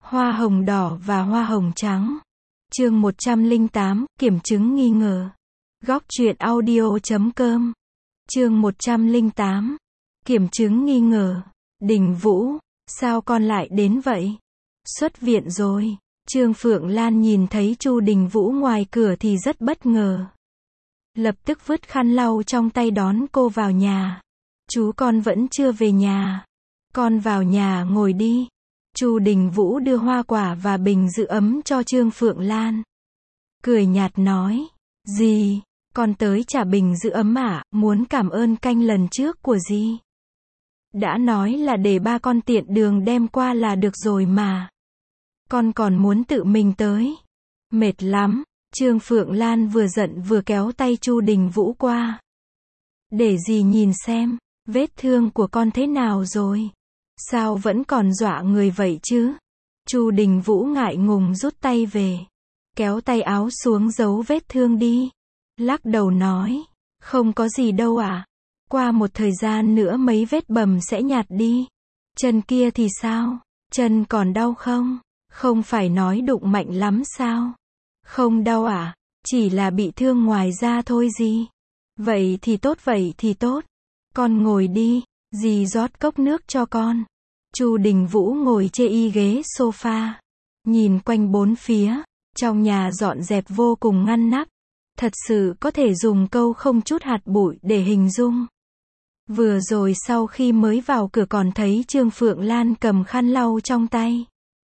Hoa hồng đỏ và hoa hồng trắng. Chương 108, kiểm chứng nghi ngờ. Góc truyện audio.com. Chương 108. Kiểm chứng nghi ngờ. Đình Vũ, sao con lại đến vậy? Xuất viện rồi. Trương Phượng Lan nhìn thấy Chu Đình Vũ ngoài cửa thì rất bất ngờ. Lập tức vứt khăn lau trong tay đón cô vào nhà. Chú con vẫn chưa về nhà. Con vào nhà ngồi đi. Chu Đình Vũ đưa hoa quả và bình giữ ấm cho Trương Phượng Lan. Cười nhạt nói, dì, con tới trả bình giữ ấm à, muốn cảm ơn canh lần trước của dì. Đã nói là để ba con tiện đường đem qua là được rồi mà. Con còn muốn tự mình tới. Mệt lắm. Trương Phượng Lan vừa giận vừa kéo tay Chu Đình Vũ qua. Để dì nhìn xem, vết thương của con thế nào rồi. Sao vẫn còn dọa người vậy chứ? Chu Đình Vũ ngại ngùng rút tay về. Kéo tay áo xuống giấu vết thương đi. Lắc đầu nói, không có gì đâu ạ. Qua một thời gian nữa mấy vết bầm sẽ nhạt đi. Chân kia thì sao? Chân còn đau không? Không phải nói đụng mạnh lắm sao? Không đau à? Chỉ là bị thương ngoài da thôi gì. Vậy thì tốt, vậy thì tốt. Con ngồi đi, dì rót cốc nước cho con. Chu Đình Vũ ngồi chê y ghế sofa. Nhìn quanh bốn phía. Trong nhà dọn dẹp vô cùng ngăn nắp. Thật sự có thể dùng câu không chút hạt bụi để hình dung. Vừa rồi sau khi mới vào cửa còn thấy Trương Phượng Lan cầm khăn lau trong tay.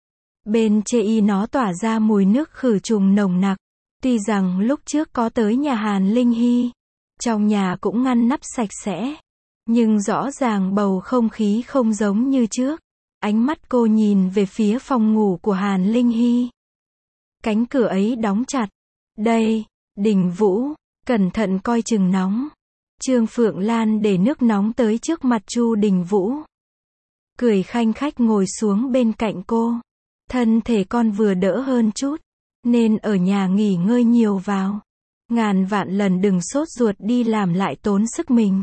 Bên chê y nó tỏa ra mùi nước khử trùng nồng nặc. Tuy rằng lúc trước có tới nhà Hàn Linh Hy, trong nhà cũng ngăn nắp sạch sẽ, nhưng rõ ràng bầu không khí không giống như trước. Ánh mắt cô nhìn về phía phòng ngủ của Hàn Linh Hy. Cánh cửa ấy đóng chặt. Đây, Đình Vũ, cẩn thận coi chừng nóng. Trương Phượng Lan để nước nóng tới trước mặt Chu Đình Vũ. Cười khanh khách ngồi xuống bên cạnh cô. Thân thể con vừa đỡ hơn chút, nên ở nhà nghỉ ngơi nhiều vào. Ngàn vạn lần đừng sốt ruột đi làm lại tốn sức mình.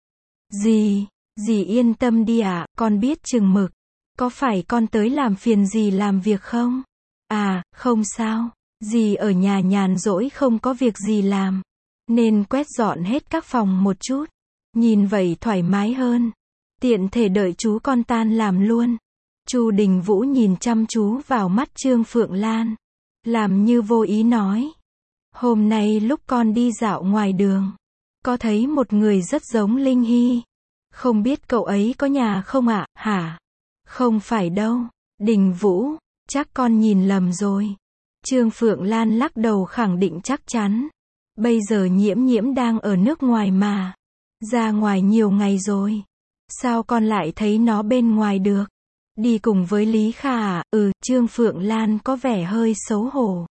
Dì yên tâm đi ạ, con biết chừng mực. Có phải con tới làm phiền dì làm việc không? À, không sao. Dì ở nhà nhàn rỗi không có việc gì làm, nên quét dọn hết các phòng một chút. Nhìn vậy thoải mái hơn. Tiện thể đợi chú con tan làm luôn. Chu Đình Vũ nhìn chăm chú vào mắt Trương Phượng Lan. Làm như vô ý nói. Hôm nay lúc con đi dạo ngoài đường, có thấy một người rất giống Linh Hy. Không biết cậu ấy có nhà không ạ, hả? Không phải đâu. Đình Vũ, chắc con nhìn lầm rồi. Trương Phượng Lan lắc đầu khẳng định chắc chắn. Bây giờ Nhiễm đang ở nước ngoài mà. Ra ngoài nhiều ngày rồi. Sao con lại thấy nó bên ngoài được? Đi cùng với Lý Kha à? Trương Phượng Lan có vẻ hơi xấu hổ.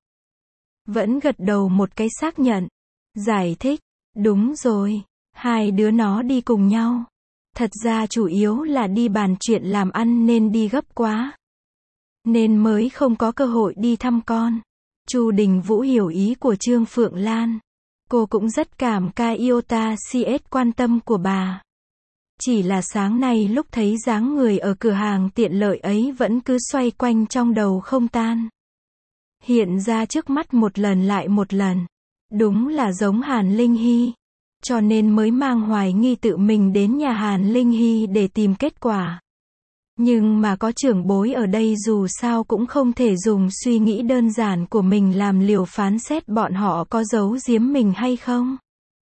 Vẫn gật đầu một cái xác nhận. Giải thích, đúng rồi, hai đứa nó đi cùng nhau. Thật ra chủ yếu là đi bàn chuyện làm ăn nên đi gấp quá. Nên mới không có cơ hội đi thăm con. Chu Đình Vũ hiểu ý của Trương Phượng Lan. Cô cũng rất cảm kích iota CS quan tâm của bà. Chỉ là sáng nay lúc thấy dáng người ở cửa hàng tiện lợi ấy vẫn cứ xoay quanh trong đầu không tan. Hiện ra trước mắt một lần lại một lần. Đúng là giống Hàn Linh Hy. Cho nên mới mang hoài nghi tự mình đến nhà Hàn Linh Hy để tìm kết quả. Nhưng mà có trưởng bối ở đây dù sao cũng không thể dùng suy nghĩ đơn giản của mình làm liều phán xét bọn họ có giấu giếm mình hay không.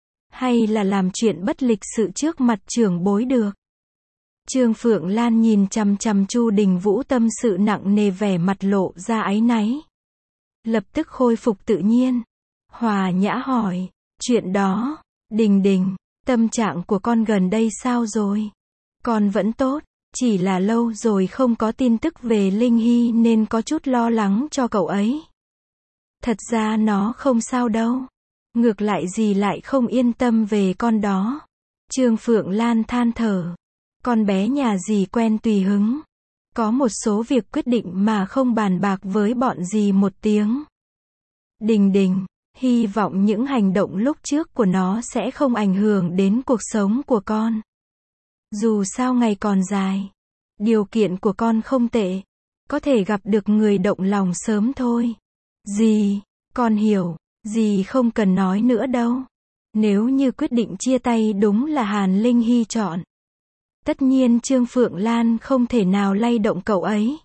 Hay là làm chuyện bất lịch sự trước mặt trưởng bối được. Trương Phượng Lan nhìn chằm chằm Chu Đình Vũ tâm sự nặng nề, vẻ mặt lộ ra áy náy. Lập tức khôi phục tự nhiên. Hòa nhã hỏi, chuyện đó, Đình, tâm trạng của con gần đây sao rồi? Con vẫn tốt, chỉ là lâu rồi không có tin tức về Linh Hy nên có chút lo lắng cho cậu ấy. Thật ra nó không sao đâu. Ngược lại dì lại không yên tâm về con đó. Trương Phượng Lan than thở. Con bé nhà dì quen tùy hứng. Có một số việc quyết định mà không bàn bạc với bọn dì một tiếng. Đình, hy vọng những hành động lúc trước của nó sẽ không ảnh hưởng đến cuộc sống của con. Dù sao ngày còn dài. Điều kiện của con không tệ. có thể gặp được người động lòng sớm thôi. Dì, con hiểu, dì không cần nói nữa đâu. Nếu như quyết định chia tay đúng là Hàn Linh Hy chọn. Tất nhiên Trương Phượng Lan không thể nào lay động cậu ấy.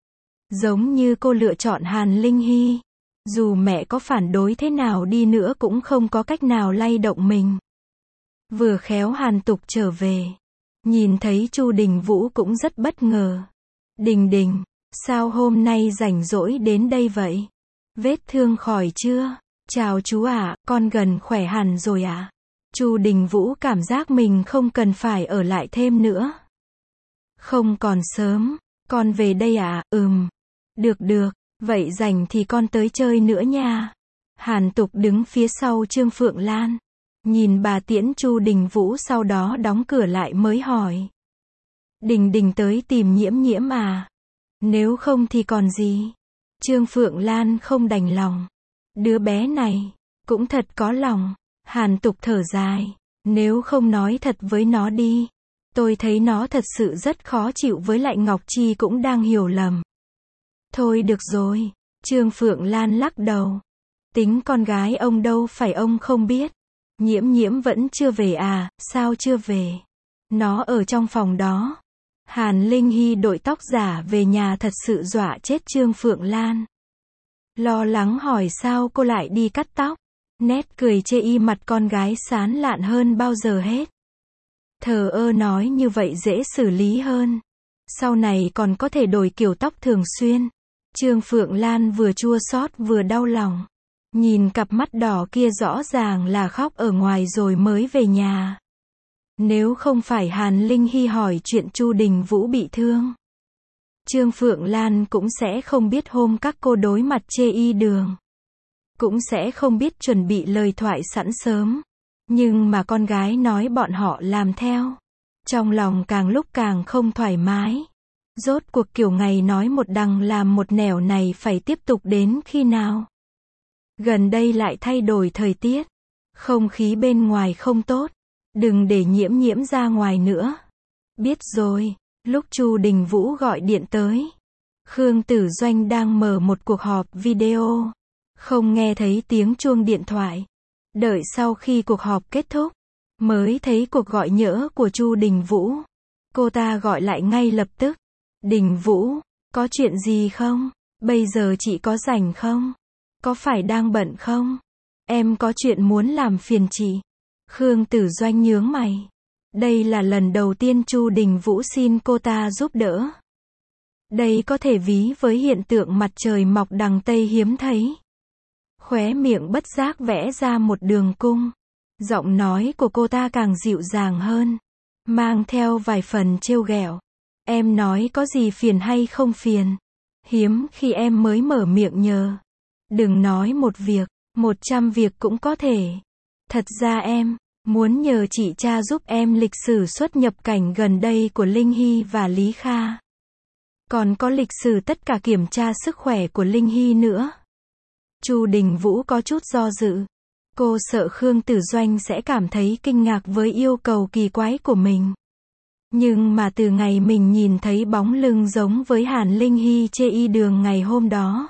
Giống như cô lựa chọn Hàn Linh Hy. Dù mẹ có phản đối thế nào đi nữa cũng không có cách nào lay động mình. Vừa khéo Hàn Tục trở về. Nhìn thấy Chu Đình Vũ cũng rất bất ngờ. Đình Đình, sao hôm nay rảnh rỗi đến đây vậy? Vết thương khỏi chưa? Chào chú ạ, con gần khỏe hẳn rồi ạ. Chu Đình Vũ cảm giác mình không cần phải ở lại thêm nữa. Không còn sớm, con về đây ạ, Được được, vậy rảnh thì con tới chơi nữa nha. Hàn Tục đứng phía sau Trương Phượng Lan. Nhìn bà tiễn Chu Đình Vũ sau đó đóng cửa lại mới hỏi. Đình Đình tới tìm Nhiễm Nhiễm à? Nếu không thì còn gì? Trương Phượng Lan không đành lòng. Đứa bé này, cũng thật có lòng. Hàn Tục thở dài. Nếu không nói thật với nó đi. Tôi thấy nó thật sự rất khó chịu với lại Ngọc Chi cũng đang hiểu lầm. Thôi được rồi. Trương Phượng Lan lắc đầu. Tính con gái ông đâu phải ông không biết. Nhiễm Nhiễm vẫn chưa về à, sao chưa về? Nó ở trong phòng đó. Hàn Linh Hy đội tóc giả về nhà thật sự dọa chết Trương Phượng Lan. Lo lắng hỏi sao cô lại đi cắt tóc. Nét cười chê y mặt con gái sán lạn hơn bao giờ hết. Thờ ơ nói như vậy dễ xử lý hơn. Sau này còn có thể đổi kiểu tóc thường xuyên. Trương Phượng Lan vừa chua xót vừa đau lòng. Nhìn cặp mắt đỏ kia rõ ràng là khóc ở ngoài rồi mới về nhà. Nếu không phải Hàn Linh Hy hỏi chuyện Chu Đình Vũ bị thương, Trương Phượng Lan cũng sẽ không biết hôm các cô đối mặt chê y đường. Cũng sẽ không biết chuẩn bị lời thoại sẵn sớm. Nhưng mà con gái nói bọn họ làm theo. Trong lòng càng lúc càng không thoải mái. Rốt cuộc kiểu ngày nói một đằng làm một nẻo này phải tiếp tục đến khi nào? Gần đây lại thay đổi thời tiết. Không khí bên ngoài không tốt. Đừng để Nhiễm Nhiễm ra ngoài nữa. Biết rồi. Lúc Chu Đình Vũ gọi điện tới, Khương Tử Doanh đang mở một cuộc họp video. Không nghe thấy tiếng chuông điện thoại. Đợi sau khi cuộc họp kết thúc, mới thấy cuộc gọi nhỡ của Chu Đình Vũ. Cô ta gọi lại ngay lập tức. Đình Vũ, có chuyện gì không? Bây giờ chị có rảnh không? Có phải đang bận không? Em có chuyện muốn làm phiền chị. Khương Tử Doanh nhướng mày. Đây là lần đầu tiên Chu Đình Vũ xin cô ta giúp đỡ. Đây có thể ví với hiện tượng mặt trời mọc đằng Tây hiếm thấy. Khóe miệng bất giác vẽ ra một đường cung. Giọng nói của cô ta càng dịu dàng hơn, mang theo vài phần trêu ghẹo. Em nói có gì phiền hay không phiền? Hiếm khi em mới mở miệng nhờ. Đừng nói một việc, 100 việc cũng có thể. Thật ra em muốn nhờ chị tra giúp em lịch sử xuất nhập cảnh gần đây của Linh Hy và Lý Kha. Còn có lịch sử tất cả kiểm tra sức khỏe của Linh Hy nữa. Chu Đình Vũ có chút do dự. Cô sợ Khương Tử Doanh sẽ cảm thấy kinh ngạc với yêu cầu kỳ quái của mình. Nhưng mà từ ngày mình nhìn thấy bóng lưng giống với Hàn Linh Hy chê y đường ngày hôm đó,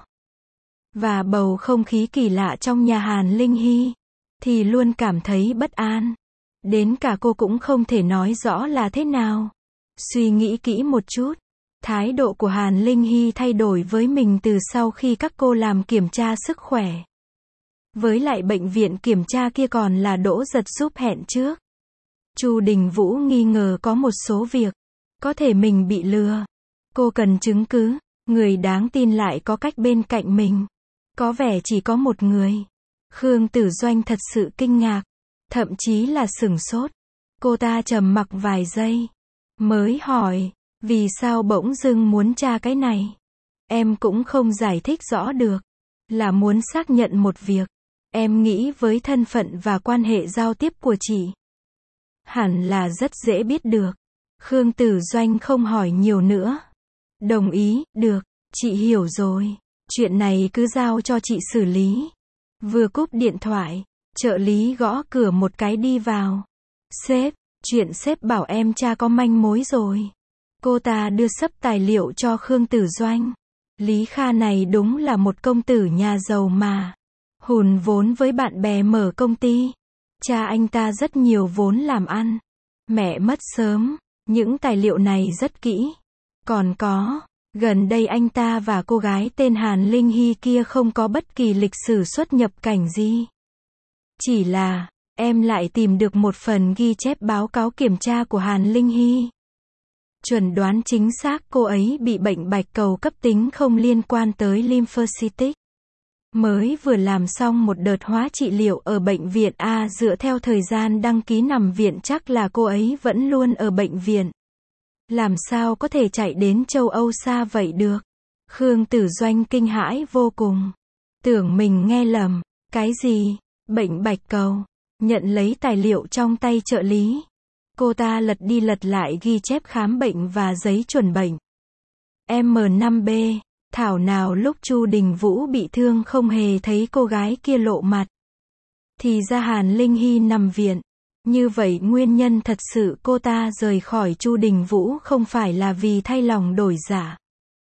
và bầu không khí kỳ lạ trong nhà Hàn Linh Hy, thì luôn cảm thấy bất an. Đến cả cô cũng không thể nói rõ là thế nào. Suy nghĩ kỹ một chút, thái độ của Hàn Linh Hy thay đổi với mình từ sau khi các cô làm kiểm tra sức khỏe. Với lại bệnh viện kiểm tra kia còn là Đỗ Giật giúp hẹn trước. Chu Đình Vũ nghi ngờ có một số việc, có thể mình bị lừa. Cô cần chứng cứ, người đáng tin lại có cách bên cạnh mình. Có vẻ chỉ có một người. Khương Tử Doanh thật sự kinh ngạc, thậm chí là sửng sốt. Cô ta trầm mặc vài giây, mới hỏi, vì sao bỗng dưng muốn tra cái này? Em cũng không giải thích rõ được. Là muốn xác nhận một việc. Em nghĩ với thân phận và quan hệ giao tiếp của chị, hẳn là rất dễ biết được. Khương Tử Doanh không hỏi nhiều nữa. Đồng ý, được, chị hiểu rồi. Chuyện này cứ giao cho chị xử lý. Vừa cúp điện thoại, trợ lý gõ cửa một cái đi vào. Sếp, chuyện sếp bảo em tra có manh mối rồi. Cô ta đưa sấp tài liệu cho Khương Tử Doanh. Lý Kha này đúng là một công tử nhà giàu mà. Hùn vốn với bạn bè mở công ty. Cha anh ta rất nhiều vốn làm ăn. Mẹ mất sớm. Những tài liệu này rất kỹ. Còn có, gần đây anh ta và cô gái tên Hàn Linh Hy kia không có bất kỳ lịch sử xuất nhập cảnh gì. Chỉ là, em lại tìm được một phần ghi chép báo cáo kiểm tra của Hàn Linh Hy. Chuẩn đoán chính xác cô ấy bị bệnh bạch cầu cấp tính không liên quan tới lymphocytic. Mới vừa làm xong một đợt hóa trị liệu ở bệnh viện A, dựa theo thời gian đăng ký nằm viện chắc là cô ấy vẫn luôn ở bệnh viện. Làm sao có thể chạy đến châu Âu xa vậy được? Khương Tử Doanh kinh hãi vô cùng. Tưởng mình nghe lầm. Cái gì? Bệnh bạch cầu. Nhận lấy tài liệu trong tay trợ lý. Cô ta lật đi lật lại ghi chép khám bệnh và giấy chuẩn bệnh. M5B. Thảo nào lúc Chu Đình Vũ bị thương không hề thấy cô gái kia lộ mặt. Thì ra Hàn Linh Hy nằm viện. Như vậy nguyên nhân thật sự cô ta rời khỏi Chu Đình Vũ không phải là vì thay lòng đổi dạ,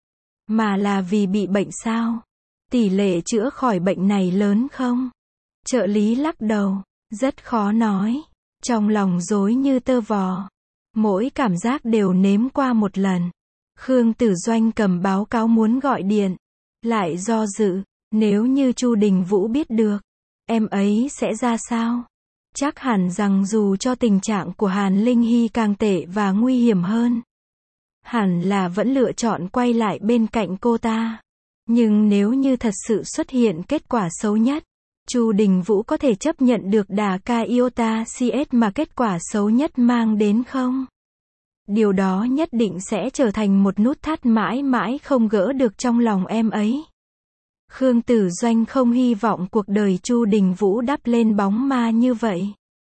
mà là vì bị bệnh sao? Tỷ lệ chữa khỏi bệnh này lớn không? Trợ lý lắc đầu. Rất khó nói. Trong lòng rối như tơ vò. Mỗi cảm giác đều nếm qua một lần. Khương Tử Doanh cầm báo cáo muốn gọi điện. Lại do dự. Nếu như Chu Đình Vũ biết được, em ấy sẽ ra sao? Chắc hẳn rằng dù cho tình trạng của Hàn Linh Hy càng tệ và nguy hiểm hơn, hẳn là vẫn lựa chọn quay lại bên cạnh cô ta. Nhưng nếu như thật sự xuất hiện kết quả xấu nhất, Chu Đình Vũ có thể chấp nhận được đà ca iota CS mà kết quả xấu nhất mang đến không? Điều đó nhất định sẽ trở thành một nút thắt mãi mãi không gỡ được trong lòng em ấy. Khương Tử Doanh không hy vọng cuộc đời Chu Đình Vũ đắp lên bóng ma như vậy.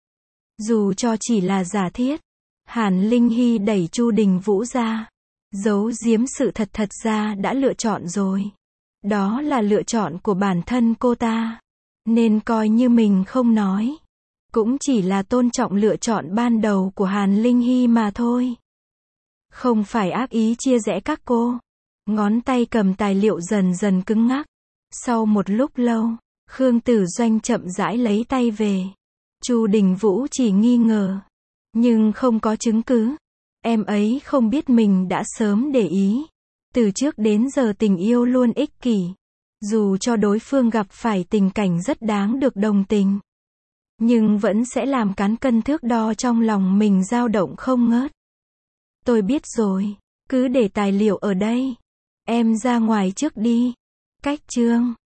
Dù cho chỉ là giả thiết, Hàn Linh Hy đẩy Chu Đình Vũ ra, giấu giếm sự thật ra đã lựa chọn rồi. Đó là lựa chọn của bản thân cô ta. Nên coi như mình không nói. Cũng chỉ là tôn trọng lựa chọn ban đầu của Hàn Linh Hy mà thôi. Không phải ác ý chia rẽ các cô. Ngón tay cầm tài liệu dần dần cứng ngắc. Sau một lúc lâu, Khương Tử Doanh chậm rãi lấy tay về. Chu Đình Vũ chỉ nghi ngờ, nhưng không có chứng cứ. Em ấy không biết mình đã sớm để ý. Từ trước đến giờ tình yêu luôn ích kỷ. Dù cho đối phương gặp phải tình cảnh rất đáng được đồng tình, nhưng vẫn sẽ làm cán cân thước đo trong lòng mình dao động không ngớt. Tôi biết rồi, cứ để tài liệu ở đây. Em ra ngoài trước đi. Cách chương